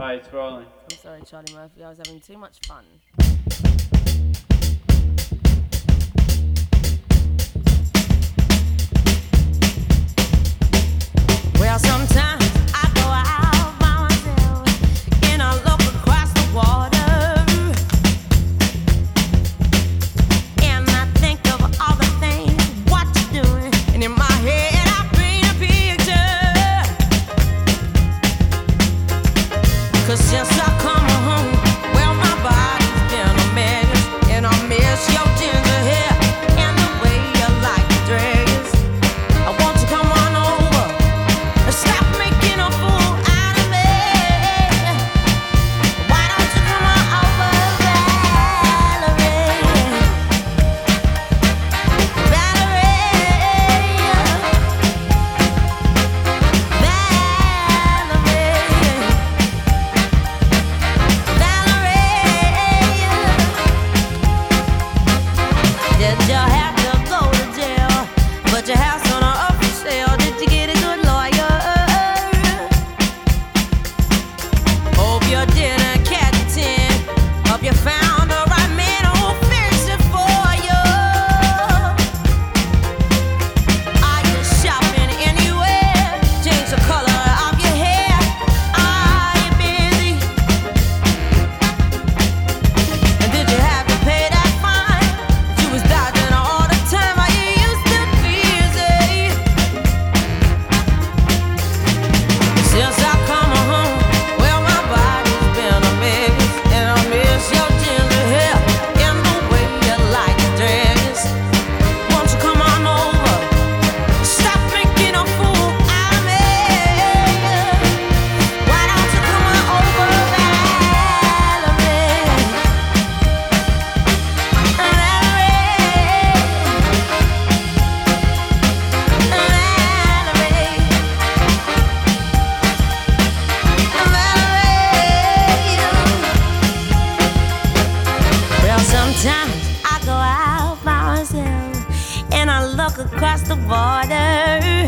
Hi, it's rolling. I'm sorry, Charlie Murphy. I was having too much fun. Well, sometimes I go out by myself and I look across the water and I think of all the things what you're doing, and in my head I paint a picture. 'Cause since I come home, well, my body's been a mess, and I miss your ginger hair and the way you like to dress. I want you to come on over and stop making a fool out of me. Why don't you come on over, Valerie? Did you have to go to jail? But your house on a up for sale. Did you get a good lawyer? Hope you didn't catch a 10. Hope you found the right man who'll fix it for you. Are you shopping anywhere? Change the color of your hair. Are you busy? And did you have to pay that fine? You was dodging all the time. Are you used to busy? Since I come home, well, my body's been a mess, and I miss your ginger hair and the way you like to dress. Won't you come on over? Stop making a fool out of me. Why don't you come on over, Valerie? Well, sometimes I go out by myself and I look across the water